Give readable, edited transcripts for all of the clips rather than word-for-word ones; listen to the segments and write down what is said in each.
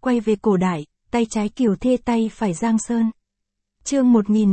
quay về cổ đại, tay trái Kiều Thê tay phải Giang Sơn. Chương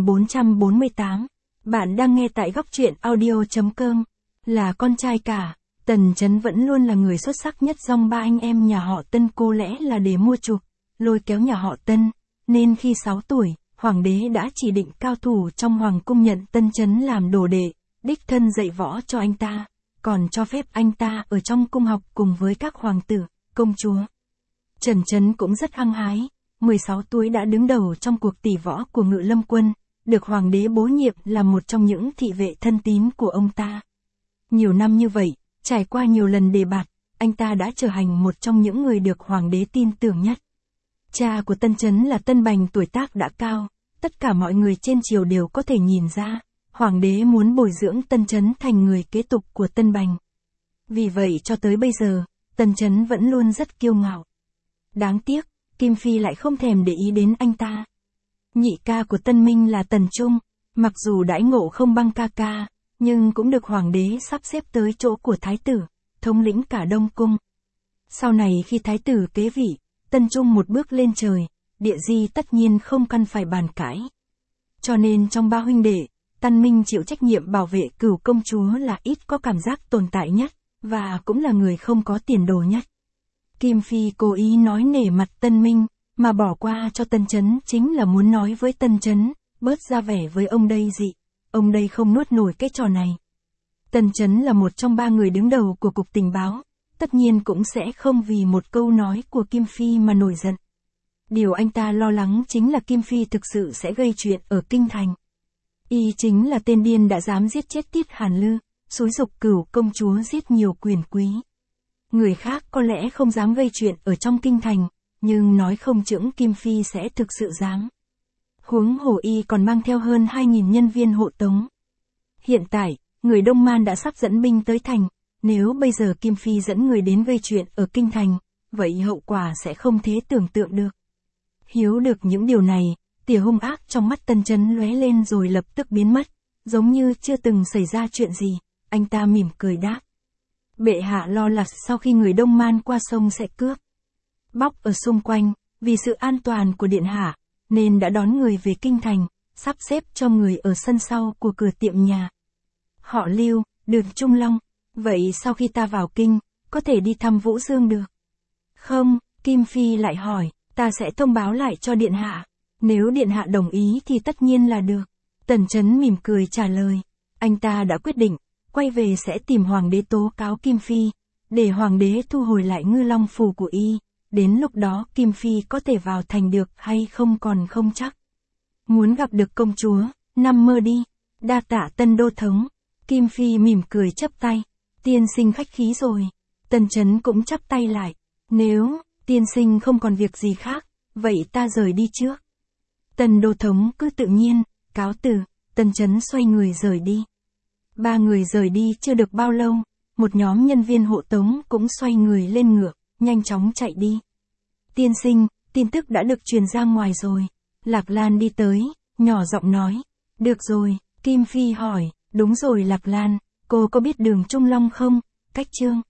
1448. Bạn đang nghe tại góc truyện audio.com. Là con trai cả, Tần Chấn vẫn luôn là người xuất sắc nhất trong ba anh em nhà họ Tân, có lẽ là để mua chuộc, lôi kéo nhà họ Tân, nên khi 6 tuổi, hoàng đế đã chỉ định cao thủ trong hoàng cung nhận Tân Chấn làm đồ đệ, đích thân dạy võ cho anh ta, còn cho phép anh ta ở trong cung học cùng với các hoàng tử, công chúa. Trần Chấn cũng rất hăng hái, 16 tuổi đã đứng đầu trong cuộc tỷ võ của Ngự Lâm quân, được hoàng đế bổ nhiệm là một trong những thị vệ thân tín của ông ta. Nhiều năm như vậy, trải qua nhiều lần đề bạt, anh ta đã trở thành một trong những người được hoàng đế tin tưởng nhất. Cha của Tân Chấn là Tân Bành tuổi tác đã cao, tất cả mọi người trên triều đều có thể nhìn ra, hoàng đế muốn bồi dưỡng Tân Chấn thành người kế tục của Tân Bành. Vì vậy cho tới bây giờ, Tân Chấn vẫn luôn rất kiêu ngạo. Đáng tiếc, Kim Phi lại không thèm để ý đến anh ta. Nhị ca của Tân Minh là Tần Trung, mặc dù đãi ngộ không bằng ca ca, nhưng cũng được hoàng đế sắp xếp tới chỗ của thái tử, thống lĩnh cả Đông Cung. Sau này khi thái tử kế vị, Tân Trung một bước lên trời, địa di tất nhiên không cần phải bàn cãi. Cho nên trong ba huynh đệ, Tân Minh chịu trách nhiệm bảo vệ Cửu công chúa là ít có cảm giác tồn tại nhất, và cũng là người không có tiền đồ nhất. Kim Phi cố ý nói nể mặt Tân Minh, mà bỏ qua cho Tân Chấn chính là muốn nói với Tân Chấn, bớt ra vẻ với ông đây dị, ông đây không nuốt nổi cái trò này. Tân Chấn là một trong ba người đứng đầu của cục tình báo, tất nhiên cũng sẽ không vì một câu nói của Kim Phi mà nổi giận. Điều anh ta lo lắng chính là Kim Phi thực sự sẽ gây chuyện ở kinh thành. Y chính là tên điên đã dám giết chết Tiết Hàn Lư, xúi giục Cửu công chúa giết nhiều quyền quý. Người khác có lẽ không dám gây chuyện ở trong kinh thành, nhưng nói không chững Kim Phi sẽ thực sự dám. Huống hồ y còn mang theo hơn 2.000 nhân viên hộ tống. Hiện tại, người Đông Man đã sắp dẫn binh tới thành, nếu bây giờ Kim Phi dẫn người đến gây chuyện ở kinh thành, vậy hậu quả sẽ không thể tưởng tượng được. Hiểu được những điều này, tia hung ác trong mắt Tân Chấn lóe lên rồi lập tức biến mất, giống như chưa từng xảy ra chuyện gì, anh ta mỉm cười đáp. Bệ hạ lo là sau khi người Đông Man qua sông sẽ cướp bóc ở xung quanh, vì sự an toàn của điện hạ, nên đã đón người về kinh thành, sắp xếp cho người ở sân sau của cửa tiệm nhà. Họ Lưu, Đường Trung Long, vậy sau khi ta vào kinh, có thể đi thăm Vũ Dương được? Không, Kim Phi lại hỏi, ta sẽ thông báo lại cho điện hạ, nếu điện hạ đồng ý thì tất nhiên là được. Tần Chấn mỉm cười trả lời, anh ta đã quyết định, quay về sẽ tìm hoàng đế tố cáo Kim Phi, để hoàng đế thu hồi lại Ngư Long phù của y, đến lúc đó Kim Phi có thể vào thành được hay không còn không chắc. Muốn gặp được công chúa, nằm mơ đi, đa tạ Tân đô thống. Kim Phi mỉm cười chắp tay, tiên sinh khách khí rồi. Tần Chấn cũng chắp tay lại, nếu tiên sinh không còn việc gì khác, vậy ta rời đi trước. Tân đô thống cứ tự nhiên, cáo từ, Tần Chấn xoay người rời đi. Ba người rời đi chưa được bao lâu, một nhóm nhân viên hộ tống cũng xoay người lên ngựa, nhanh chóng chạy đi. Tiên sinh, tin tức đã được truyền ra ngoài rồi. Lạc Lan đi tới, nhỏ giọng nói. Được rồi, Kim Phi hỏi, đúng rồi Lạc Lan, cô có biết Đường Trung Long không? Cách chương